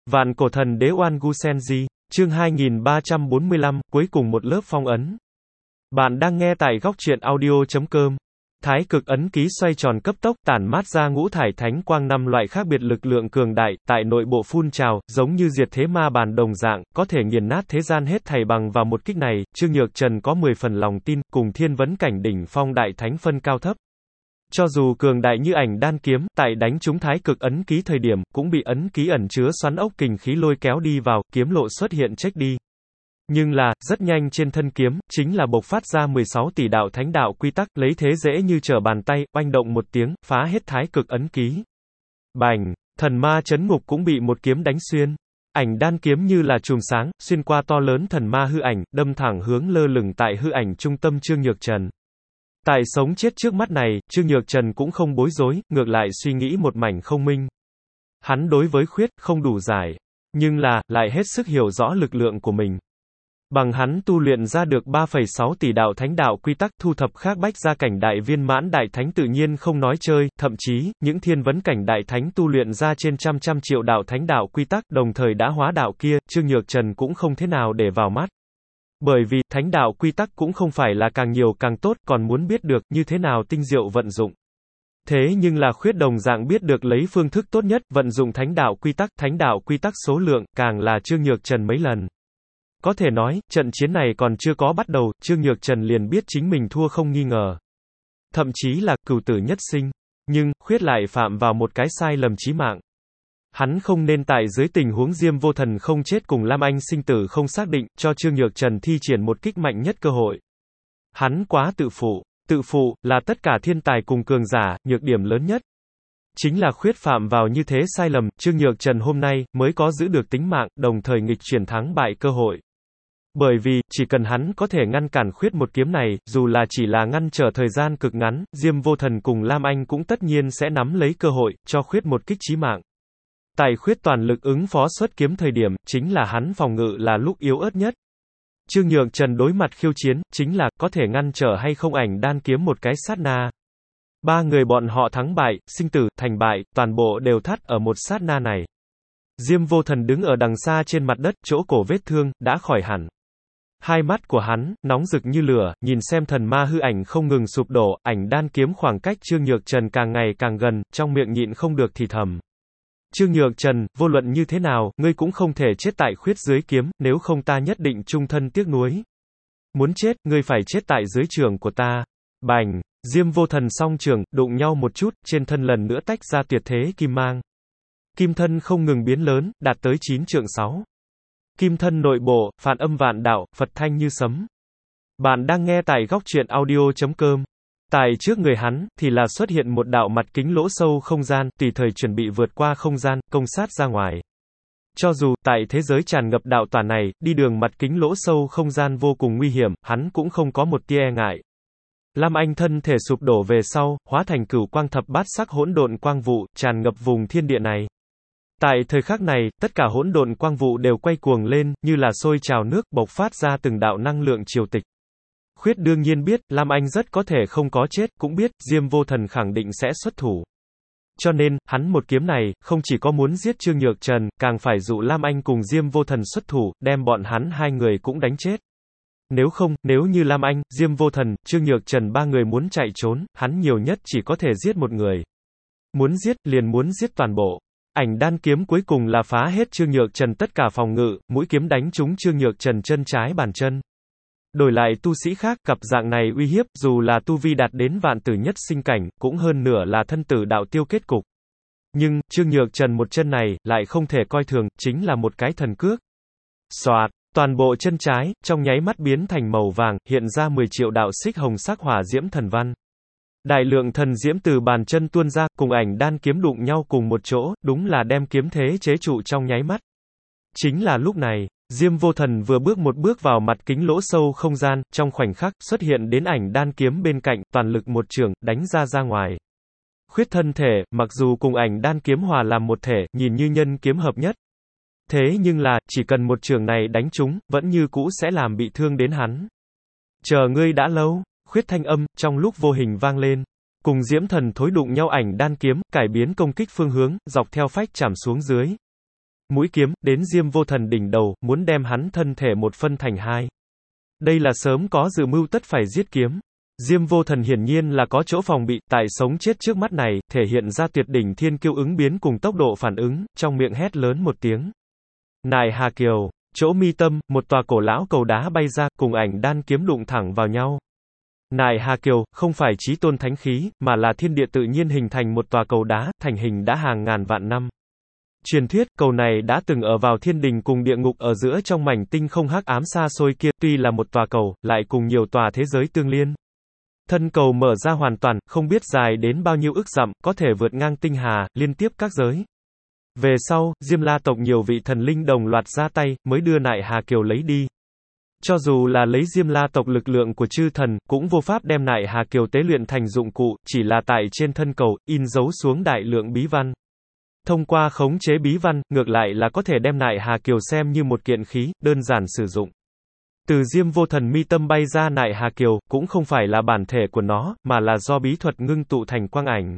Vạn cổ thần đế Oan Gu Senji, chương 2345, cuối cùng một lớp phong ấn. Bạn đang nghe tại góc truyện audio.com. Thái cực ấn ký xoay tròn cấp tốc, tản mát ra ngũ thải thánh quang 5 loại khác biệt lực lượng cường đại, tại nội bộ phun trào, giống như diệt thế ma bàn đồng dạng, có thể nghiền nát thế gian hết thảy bằng vào một kích này. Trương Nhược Trần có 10 phần lòng tin, cùng thiên vấn cảnh đỉnh phong đại thánh phân cao thấp. Cho dù cường đại như ảnh đan kiếm, tại đánh trúng thái cực ấn ký thời điểm, cũng bị ấn ký ẩn chứa xoắn ốc kình khí lôi kéo đi vào, kiếm lộ xuất hiện trách đi. Nhưng là, rất nhanh trên thân kiếm, chính là bộc phát ra 16 tỷ đạo thánh đạo quy tắc, lấy thế dễ như trở bàn tay, oanh động một tiếng, phá hết thái cực ấn ký. Bành, thần ma chấn ngục cũng bị một kiếm đánh xuyên. Ảnh đan kiếm như là chùm sáng, xuyên qua to lớn thần ma hư ảnh, đâm thẳng hướng lơ lửng tại hư ảnh trung tâm Trương Nhược Trần. Tại sống chết trước mắt này, Trương Nhược Trần cũng không bối rối, ngược lại suy nghĩ một mảnh không minh. Hắn đối với khuyết không đủ giải, nhưng là, lại hết sức hiểu rõ lực lượng của mình. Bằng hắn tu luyện ra được 3,6 tỷ đạo thánh đạo quy tắc, thu thập khác bách gia cảnh đại viên mãn đại thánh tự nhiên không nói chơi, thậm chí, những thiên vấn cảnh đại thánh tu luyện ra trên trăm triệu đạo thánh đạo quy tắc, đồng thời đã hóa đạo kia, Trương Nhược Trần cũng không thế nào để vào mắt. Bởi vì, thánh đạo quy tắc cũng không phải là càng nhiều càng tốt, còn muốn biết được, như thế nào tinh diệu vận dụng. Thế nhưng là khuyết đồng dạng biết được lấy phương thức tốt nhất, vận dụng thánh đạo quy tắc số lượng, càng là Trương Nhược Trần mấy lần. Có thể nói, trận chiến này còn chưa có bắt đầu, Trương Nhược Trần liền biết chính mình thua không nghi ngờ. Thậm chí là, cửu tử nhất sinh. Nhưng, khuyết lại phạm vào một cái sai lầm chí mạng. Hắn không nên tại dưới tình huống Diêm Vô Thần không chết cùng Lam Anh sinh tử không xác định, cho Trương Nhược Trần thi triển một kích mạnh nhất cơ hội. Hắn quá tự phụ, là tất cả thiên tài cùng cường giả, nhược điểm lớn nhất. Chính là khuyết phạm vào như thế sai lầm, Trương Nhược Trần hôm nay, mới có giữ được tính mạng, đồng thời nghịch chuyển thắng bại cơ hội. Bởi vì, chỉ cần hắn có thể ngăn cản khuyết một kiếm này, dù là chỉ là ngăn trở thời gian cực ngắn, Diêm Vô Thần cùng Lam Anh cũng tất nhiên sẽ nắm lấy cơ hội, cho khuyết một kích chí mạng. Tại khuyết toàn lực ứng phó xuất kiếm thời điểm, chính là hắn phòng ngự là lúc yếu ớt nhất. Trương Nhược Trần đối mặt khiêu chiến, chính là, có thể ngăn trở hay không ảnh đan kiếm một cái sát na. Ba người bọn họ thắng bại, sinh tử, thành bại, toàn bộ đều thắt ở một sát na này. Diêm Vô Thần đứng ở đằng xa trên mặt đất, chỗ cổ vết thương, đã khỏi hẳn. Hai mắt của hắn, nóng rực như lửa, nhìn xem thần ma hư ảnh không ngừng sụp đổ, ảnh đan kiếm khoảng cách Trương Nhược Trần càng ngày càng gần, trong miệng nhịn không được thì thầm. Trương Nhược Trần, vô luận như thế nào, ngươi cũng không thể chết tại khuyết dưới kiếm, nếu không ta nhất định chung thân tiếc nuối. Muốn chết, ngươi phải chết tại dưới trường của ta. Bành, Diêm Vô Thần song trường, đụng nhau một chút, trên thân lần nữa tách ra tuyệt thế kim mang. Kim thân không ngừng biến lớn, đạt tới 9 trượng 6. Kim thân nội bộ, phản âm vạn đạo, Phật thanh như sấm. Bạn đang nghe tại góc truyện audio.com. Tại trước người hắn, thì là xuất hiện một đạo mặt kính lỗ sâu không gian, tùy thời chuẩn bị vượt qua không gian, công sát ra ngoài. Cho dù, tại thế giới tràn ngập đạo tỏa này, đi đường mặt kính lỗ sâu không gian vô cùng nguy hiểm, hắn cũng không có một tia e ngại. Lam Anh thân thể sụp đổ về sau, hóa thành cửu quang thập bát sắc hỗn độn quang vụ, tràn ngập vùng thiên địa này. Tại thời khắc này, tất cả hỗn độn quang vụ đều quay cuồng lên, như là sôi trào nước, bộc phát ra từng đạo năng lượng triều tịch. Khuyết đương nhiên biết, Lam Anh rất có thể không có chết, cũng biết, Diêm Vô Thần khẳng định sẽ xuất thủ. Cho nên, hắn một kiếm này, không chỉ có muốn giết Trương Nhược Trần, càng phải dụ Lam Anh cùng Diêm Vô Thần xuất thủ, đem bọn hắn hai người cũng đánh chết. Nếu không, nếu như Lam Anh, Diêm Vô Thần, Trương Nhược Trần ba người muốn chạy trốn, hắn nhiều nhất chỉ có thể giết một người. Muốn giết, liền muốn giết toàn bộ. Ảnh đan kiếm cuối cùng là phá hết Trương Nhược Trần tất cả phòng ngự, mũi kiếm đánh trúng Trương Nhược Trần chân trái bàn chân. Đổi lại tu sĩ khác, gặp dạng này uy hiếp, dù là tu vi đạt đến vạn tử nhất sinh cảnh, cũng hơn nửa là thân tử đạo tiêu kết cục. Nhưng, Trương Nhược Trần một chân này, lại không thể coi thường, chính là một cái thần cước. Xoạt, toàn bộ chân trái, trong nháy mắt biến thành màu vàng, hiện ra 10 triệu đạo xích hồng sắc hỏa diễm thần văn. Đại lượng thần diễm từ bàn chân tuôn ra, cùng ảnh đan kiếm đụng nhau cùng một chỗ, đúng là đem kiếm thế chế trụ trong nháy mắt. Chính là lúc này, Diêm Vô Thần vừa bước một bước vào mặt kính lỗ sâu không gian, trong khoảnh khắc, xuất hiện đến ảnh đan kiếm bên cạnh, toàn lực một chưởng, đánh ra ngoài. Khuyết thân thể, mặc dù cùng ảnh đan kiếm hòa làm một thể, nhìn như nhân kiếm hợp nhất. Thế nhưng là, chỉ cần một chưởng này đánh trúng, vẫn như cũ sẽ làm bị thương đến hắn. Chờ ngươi đã lâu, khuyết thanh âm, trong lúc vô hình vang lên. Cùng Diễm Thần thối đụng nhau ảnh đan kiếm, cải biến công kích phương hướng, dọc theo phách chạm xuống dưới. mũi kiếm, đến Diêm Vô Thần đỉnh đầu, muốn đem hắn thân thể một phân thành hai. Đây là sớm có dự mưu tất phải giết kiếm. Diêm Vô Thần hiển nhiên là có chỗ phòng bị, tại sống chết trước mắt này, thể hiện ra tuyệt đỉnh thiên kiêu ứng biến cùng tốc độ phản ứng, trong miệng hét lớn một tiếng. Nại Hà Kiều, chỗ mi tâm, một tòa cổ lão cầu đá bay ra, cùng ảnh đan kiếm đụng thẳng vào nhau. Nại Hà Kiều, không phải chí tôn thánh khí, mà là thiên địa tự nhiên hình thành một tòa cầu đá, thành hình đã hàng ngàn vạn năm. Truyền thuyết, cầu này đã từng ở vào thiên đình cùng địa ngục ở giữa trong mảnh tinh không hắc ám xa xôi kia, tuy là một tòa cầu, lại cùng nhiều tòa thế giới tương liên. Thân cầu mở ra hoàn toàn, không biết dài đến bao nhiêu ức dặm, có thể vượt ngang tinh hà, liên tiếp các giới. Về sau, Diêm La tộc nhiều vị thần linh đồng loạt ra tay, mới đưa Nại Hà Kiều lấy đi. Cho dù là lấy Diêm La tộc lực lượng của chư thần, cũng vô pháp đem Nại Hà Kiều tế luyện thành dụng cụ, chỉ là tại trên thân cầu, in dấu xuống đại lượng bí văn. Thông qua khống chế bí văn, ngược lại là có thể đem Nại Hà Kiều xem như một kiện khí, đơn giản sử dụng. Từ Diêm Vô Thần mi tâm bay ra Nại Hà Kiều, cũng không phải là bản thể của nó, mà là do bí thuật ngưng tụ thành quang ảnh.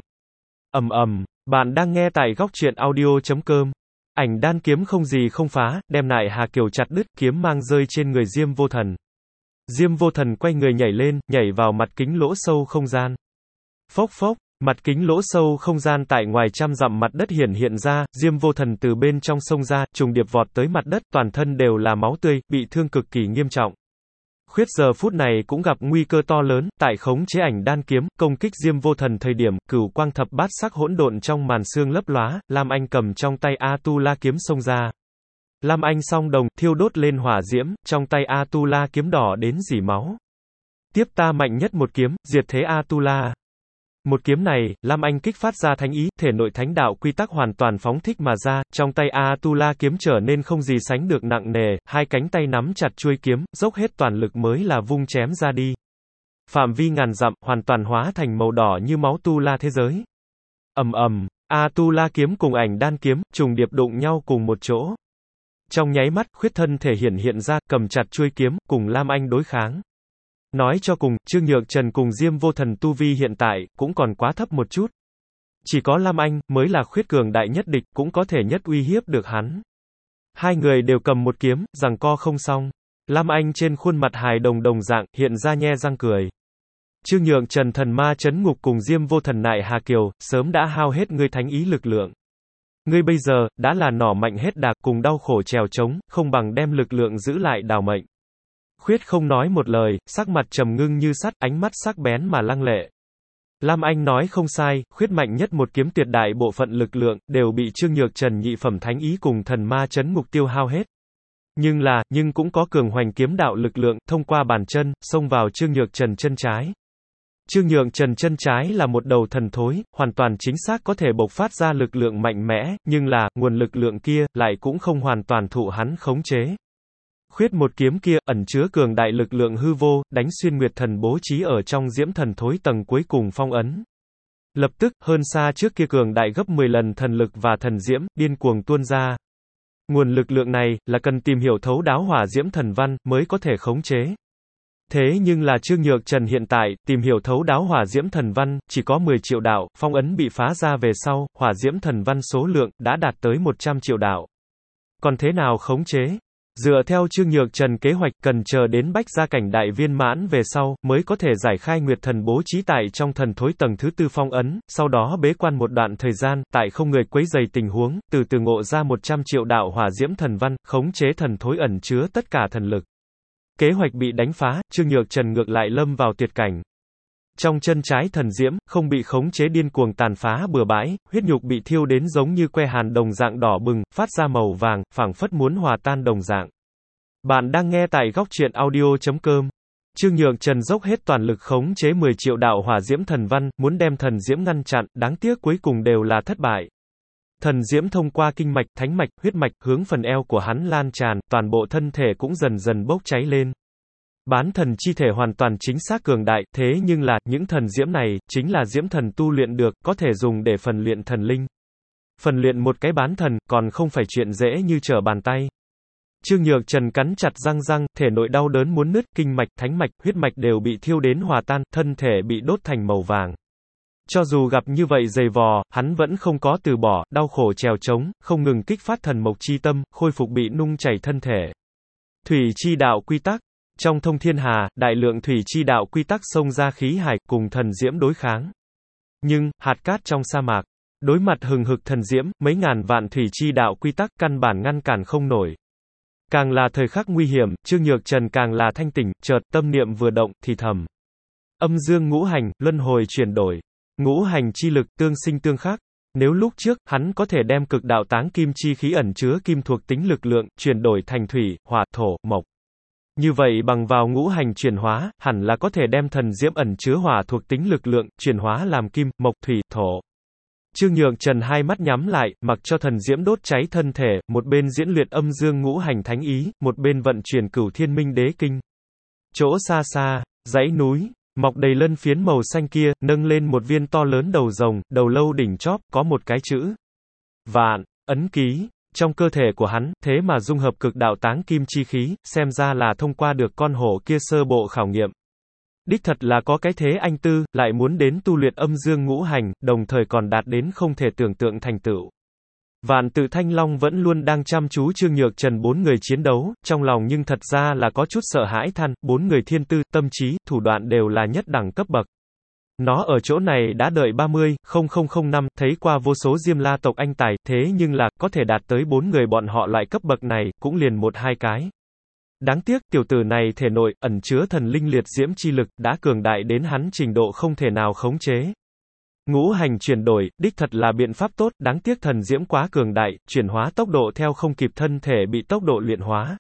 Bạn đang nghe tại góc truyện audio.com. Ảnh đan kiếm không gì không phá, đem Nại Hà Kiều chặt đứt, kiếm mang rơi trên người Diêm Vô Thần. Diêm Vô Thần quay người nhảy lên, nhảy vào mặt kính lỗ sâu không gian. Phốc phốc, mặt kính lỗ sâu không gian tại ngoài trăm dặm mặt đất hiện ra, Diêm Vô Thần từ bên trong xông ra, trùng điệp vọt tới mặt đất, toàn thân đều là máu tươi, bị thương cực kỳ nghiêm trọng. Khuyết giờ phút này cũng gặp nguy cơ to lớn, tại khống chế ảnh đan kiếm, công kích Diêm Vô Thần thời điểm, cửu quang thập bát sắc hỗn độn trong màn sương lấp lóa, Lam Anh cầm trong tay A-tu-la kiếm xông ra. Lam Anh song đồng, thiêu đốt lên hỏa diễm, trong tay A-tu-la kiếm đỏ đến rỉ máu. Tiếp ta mạnh nhất một kiếm, diệt thế A-tu-la. Một kiếm này, Lam Anh kích phát ra thánh ý, thể nội thánh đạo quy tắc hoàn toàn phóng thích mà ra, trong tay A-tu-la kiếm trở nên không gì sánh được nặng nề, hai cánh tay nắm chặt chuôi kiếm, dốc hết toàn lực mới là vung chém ra đi. Phạm vi ngàn dặm, hoàn toàn hóa thành màu đỏ như máu tu-la thế giới. A-tu-la kiếm cùng ảnh đan kiếm, trùng điệp đụng nhau cùng một chỗ. Trong nháy mắt, khuyết thân thể hiện ra, cầm chặt chuôi kiếm, cùng Lam Anh đối kháng. Nói cho cùng, Trương Nhược Trần cùng Diêm Vô Thần tu vi hiện tại, cũng còn quá thấp một chút. Chỉ có Lam Anh, mới là khuyết cường đại nhất địch, cũng có thể nhất uy hiếp được hắn. Hai người đều cầm một kiếm, giằng co không xong. Lam Anh trên khuôn mặt hài đồng dạng, hiện ra nhe răng cười. Trương Nhược Trần thần ma chấn ngục cùng Diêm Vô Thần Nại Hà Kiều, sớm đã hao hết ngươi thánh ý lực lượng. Ngươi bây giờ, đã là nỏ mạnh hết đà, cùng đau khổ trèo trống, không bằng đem lực lượng giữ lại đào mệnh. Khuyết không nói một lời, sắc mặt trầm ngưng như sắt, ánh mắt sắc bén mà lăng lệ. Lam Anh nói không sai, Khuyết mạnh nhất một kiếm tuyệt đại bộ phận lực lượng, đều bị Trương Nhược Trần nhị phẩm thánh ý cùng thần ma chấn ngục tiêu hao hết. Nhưng cũng có cường hoành kiếm đạo lực lượng, thông qua bàn chân, xông vào Trương Nhược Trần chân trái. Trương Nhược Trần chân trái là một đầu thần thối, hoàn toàn chính xác có thể bộc phát ra lực lượng mạnh mẽ, nhưng là, nguồn lực lượng kia, lại cũng không hoàn toàn thụ hắn khống chế. Khuyết một kiếm kia, ẩn chứa cường đại lực lượng hư vô, đánh xuyên Nguyệt Thần bố trí ở trong diễm thần thối tầng cuối cùng phong ấn. Lập tức, hơn xa trước kia cường đại gấp 10 lần thần lực và thần diễm, điên cuồng tuôn ra. Nguồn lực lượng này, là cần tìm hiểu thấu đáo hỏa diễm thần văn, mới có thể khống chế. Thế nhưng là Trương Nhược Trần hiện tại, tìm hiểu thấu đáo hỏa diễm thần văn, chỉ có 10 triệu đạo, phong ấn bị phá ra về sau, hỏa diễm thần văn số lượng, đã đạt tới 100 triệu đạo. Còn thế nào khống chế? Dựa theo Trương Nhược Trần kế hoạch, cần chờ đến bách gia cảnh đại viên mãn về sau, mới có thể giải khai Nguyệt Thần bố trí tại trong thần thối tầng thứ tư phong ấn, sau đó bế quan một đoạn thời gian, tại không người quấy rầy tình huống, từ từ ngộ ra 100 triệu đạo hỏa diễm thần văn, khống chế thần thối ẩn chứa tất cả thần lực. Kế hoạch bị đánh phá, Trương Nhược Trần ngược lại lâm vào tuyệt cảnh. Trong chân trái thần diễm, không bị khống chế điên cuồng tàn phá bừa bãi, huyết nhục bị thiêu đến giống như que hàn đồng dạng đỏ bừng, phát ra màu vàng, phảng phất muốn hòa tan đồng dạng. Bạn đang nghe tại góc truyện audio.com. Trương Nhược Trần dốc hết toàn lực khống chế 10 triệu đạo hỏa diễm thần văn, muốn đem thần diễm ngăn chặn, đáng tiếc cuối cùng đều là thất bại. Thần diễm thông qua kinh mạch, thánh mạch, huyết mạch, hướng phần eo của hắn lan tràn, toàn bộ thân thể cũng dần dần bốc cháy lên. Bán thần chi thể hoàn toàn chính xác cường đại, thế nhưng là, những thần diễm này, chính là diễm thần tu luyện được, có thể dùng để phần luyện thần linh. Phần luyện một cái bán thần, còn không phải chuyện dễ như trở bàn tay. Trương Nhược Trần cắn chặt răng, thể nội đau đớn muốn nứt, kinh mạch, thánh mạch, huyết mạch đều bị thiêu đến hòa tan, thân thể bị đốt thành màu vàng. Cho dù gặp như vậy dày vò, hắn vẫn không có từ bỏ, đau khổ trèo trống, không ngừng kích phát thần mộc chi tâm, khôi phục bị nung chảy thân thể. Thủy chi đạo quy tắc. Trong thông thiên hà, đại lượng thủy chi đạo quy tắc xông ra khí hải, cùng thần diễm đối kháng. Nhưng, hạt cát trong sa mạc, đối mặt hừng hực thần diễm, mấy ngàn vạn thủy chi đạo quy tắc căn bản ngăn cản không nổi. Càng là thời khắc nguy hiểm, Trương Nhược Trần càng là thanh tỉnh, chợt tâm niệm vừa động, thì thầm. Âm dương ngũ hành, luân hồi chuyển đổi. Ngũ hành chi lực, tương sinh tương khắc. Nếu lúc trước, hắn có thể đem cực đạo táng kim chi khí ẩn chứa kim thuộc tính lực lượng, chuyển đổi thành thủy, hỏa, thổ, mộc. Như vậy bằng vào ngũ hành chuyển hóa, hẳn là có thể đem thần diễm ẩn chứa hỏa thuộc tính lực lượng, chuyển hóa làm kim, mộc, thủy, thổ. Trương Nhược Trần hai mắt nhắm lại, mặc cho thần diễm đốt cháy thân thể, một bên diễn luyện âm dương ngũ hành thánh ý, một bên vận chuyển cửu thiên minh đế kinh. Chỗ xa xa, dãy núi, mọc đầy lân phiến màu xanh kia, nâng lên một viên to lớn đầu rồng, đầu lâu đỉnh chóp, có một cái chữ. Vạn, ấn ký. Trong cơ thể của hắn, thế mà dung hợp cực đạo táng kim chi khí, xem ra là thông qua được con hổ kia sơ bộ khảo nghiệm. Đích thật là có cái thế anh tư, lại muốn đến tu luyện âm dương ngũ hành, đồng thời còn đạt đến không thể tưởng tượng thành tựu. Vạn Tự Thanh Long vẫn luôn đang chăm chú Trương Nhược Trần bốn người chiến đấu, trong lòng nhưng thật ra là có chút sợ hãi than, bốn người thiên tư, tâm trí, thủ đoạn đều là nhất đẳng cấp bậc. Nó ở chỗ này đã đợi 30,000 năm, thấy qua vô số Diêm La tộc anh tài, thế nhưng là, có thể đạt tới bốn người bọn họ loại cấp bậc này, cũng liền một hai cái. Đáng tiếc, tiểu tử này thể nội, ẩn chứa thần linh liệt diễm chi lực, đã cường đại đến hắn trình độ không thể nào khống chế. Ngũ hành chuyển đổi, đích thật là biện pháp tốt, đáng tiếc thần diễm quá cường đại, chuyển hóa tốc độ theo không kịp thân thể bị tốc độ luyện hóa.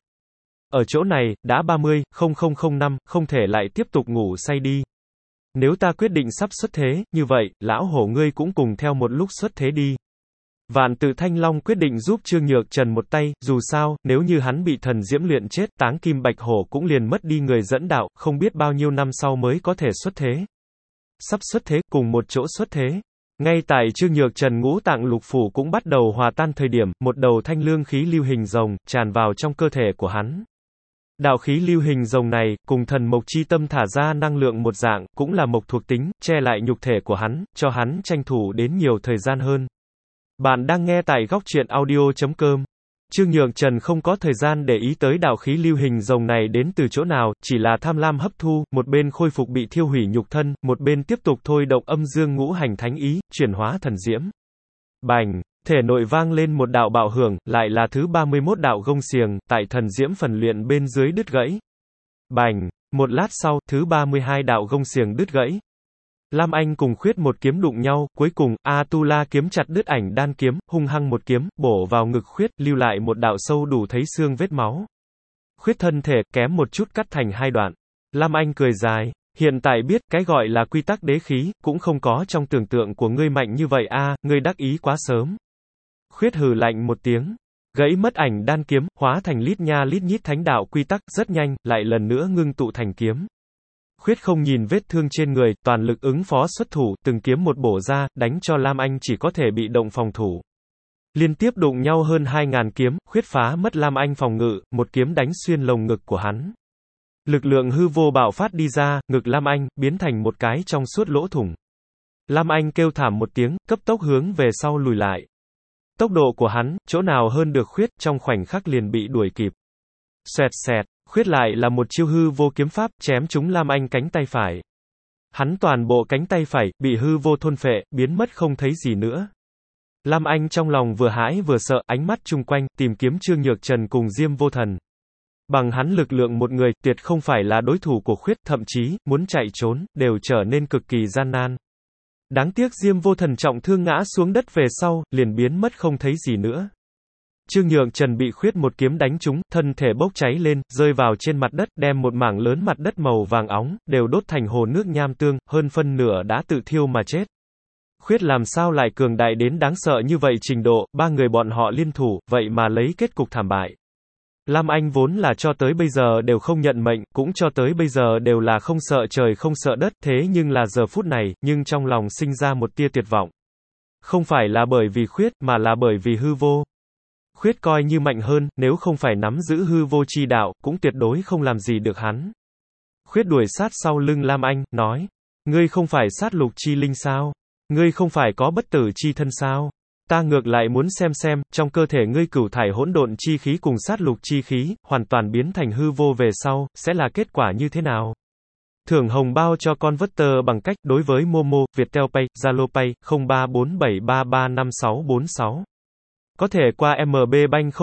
Ở chỗ này, đã 30,000 năm, không thể lại tiếp tục ngủ say đi. Nếu ta quyết định sắp xuất thế, như vậy, lão hổ ngươi cũng cùng theo một lúc xuất thế đi. Vạn Tự Thanh Long quyết định giúp Trương Nhược Trần một tay, dù sao, nếu như hắn bị thần diễm luyện chết, táng kim bạch hổ cũng liền mất đi người dẫn đạo, không biết bao nhiêu năm sau mới có thể xuất thế. Sắp xuất thế, cùng một chỗ xuất thế. Ngay tại Trương Nhược Trần ngũ tạng lục phủ cũng bắt đầu hòa tan thời điểm, một đầu thanh lương khí lưu hình rồng, tràn vào trong cơ thể của hắn. Đạo khí lưu hình rồng này, cùng thần mộc chi tâm thả ra năng lượng một dạng, cũng là mộc thuộc tính, che lại nhục thể của hắn, cho hắn tranh thủ đến nhiều thời gian hơn. Bạn đang nghe tại góc truyện audio.com. Trương Nhược Trần không có thời gian để ý tới đạo khí lưu hình rồng này đến từ chỗ nào, chỉ là tham lam hấp thu, một bên khôi phục bị thiêu hủy nhục thân, một bên tiếp tục thôi động âm dương ngũ hành thánh ý, chuyển hóa thần diễm. Bành! Thể nội vang lên một đạo bạo hưởng, lại là thứ 31 đạo gông xiềng, tại thần diễm phần luyện bên dưới đứt gãy. Bành! Một lát sau, thứ 32 đạo gông xiềng đứt gãy. Lam Anh cùng Khuyết một kiếm đụng nhau, cuối cùng, A-tu-la kiếm chặt đứt ảnh đan kiếm, hung hăng một kiếm, bổ vào ngực Khuyết, lưu lại một đạo sâu đủ thấy xương vết máu. Khuyết thân thể, kém một chút cắt thành hai đoạn. Lam Anh cười dài. Hiện tại biết, cái gọi là quy tắc đế khí, cũng không có trong tưởng tượng của ngươi mạnh như vậy a, ngươi đắc ý quá sớm. Khuyết hừ lạnh một tiếng. Gãy mất ảnh đan kiếm, hóa thành lít nha lít nhít thánh đạo quy tắc, rất nhanh, lại lần nữa ngưng tụ thành kiếm. Khuyết không nhìn vết thương trên người, toàn lực ứng phó xuất thủ, từng kiếm một bổ ra, đánh cho Lam Anh chỉ có thể bị động phòng thủ. Liên tiếp đụng nhau hơn 2.000 kiếm, Khuyết phá mất Lam Anh phòng ngự, một kiếm đánh xuyên lồng ngực của hắn. Lực lượng hư vô bạo phát đi ra, ngực Lam Anh, biến thành một cái trong suốt lỗ thủng. Lam Anh kêu thảm một tiếng, cấp tốc hướng về sau lùi lại. Tốc độ của hắn, chỗ nào hơn được Khuyết, trong khoảnh khắc liền bị đuổi kịp. Xoẹt xẹt, Khuyết lại là một chiêu hư vô kiếm pháp, chém trúng Lam Anh cánh tay phải. Hắn toàn bộ cánh tay phải, bị hư vô thôn phệ, biến mất không thấy gì nữa. Lam Anh trong lòng vừa hãi vừa sợ, ánh mắt chung quanh, tìm kiếm Trương Nhược Trần cùng Diêm Vô Thần. Bằng hắn lực lượng một người, tuyệt không phải là đối thủ của Khuyết, thậm chí, muốn chạy trốn, đều trở nên cực kỳ gian nan. Đáng tiếc Diêm Vô Thần trọng thương ngã xuống đất về sau, liền biến mất không thấy gì nữa. Trương Nhược Trần bị Khuyết một kiếm đánh trúng, thân thể bốc cháy lên, rơi vào trên mặt đất, đem một mảng lớn mặt đất màu vàng óng, đều đốt thành hồ nước nham tương, hơn phân nửa đã tự thiêu mà chết. Khuyết làm sao lại cường đại đến đáng sợ như vậy trình độ, ba người bọn họ liên thủ, vậy mà lấy kết cục thảm bại. Lam Anh vốn là cho tới bây giờ đều không nhận mệnh, cũng cho tới bây giờ đều là không sợ trời không sợ đất, thế nhưng là giờ phút này, nhưng trong lòng sinh ra một tia tuyệt vọng. Không phải là bởi vì Khuyết, mà là bởi vì hư vô. Khuyết coi như mạnh hơn, nếu không phải nắm giữ hư vô chi đạo, cũng tuyệt đối không làm gì được hắn. Khuyết đuổi sát sau lưng Lam Anh, nói, ngươi không phải sát lục chi linh sao? Ngươi không phải có bất tử chi thân sao? Ta ngược lại muốn xem, trong cơ thể ngươi cửu thải hỗn độn chi khí cùng sát lục chi khí, hoàn toàn biến thành hư vô về sau, sẽ là kết quả như thế nào? Thưởng hồng bao cho con Vector bằng cách, đối với Momo, Viettel Pay, Zalo Pay, 0347335646. Có thể qua MB Bank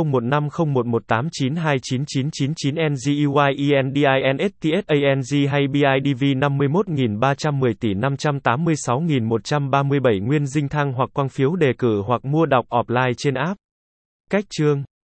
015018929999 hay BIDV 51.310 tỷ 586.137 nguyên dinh thăng hoặc quang phiếu đề cử hoặc mua đọc offline trên app. Cách chương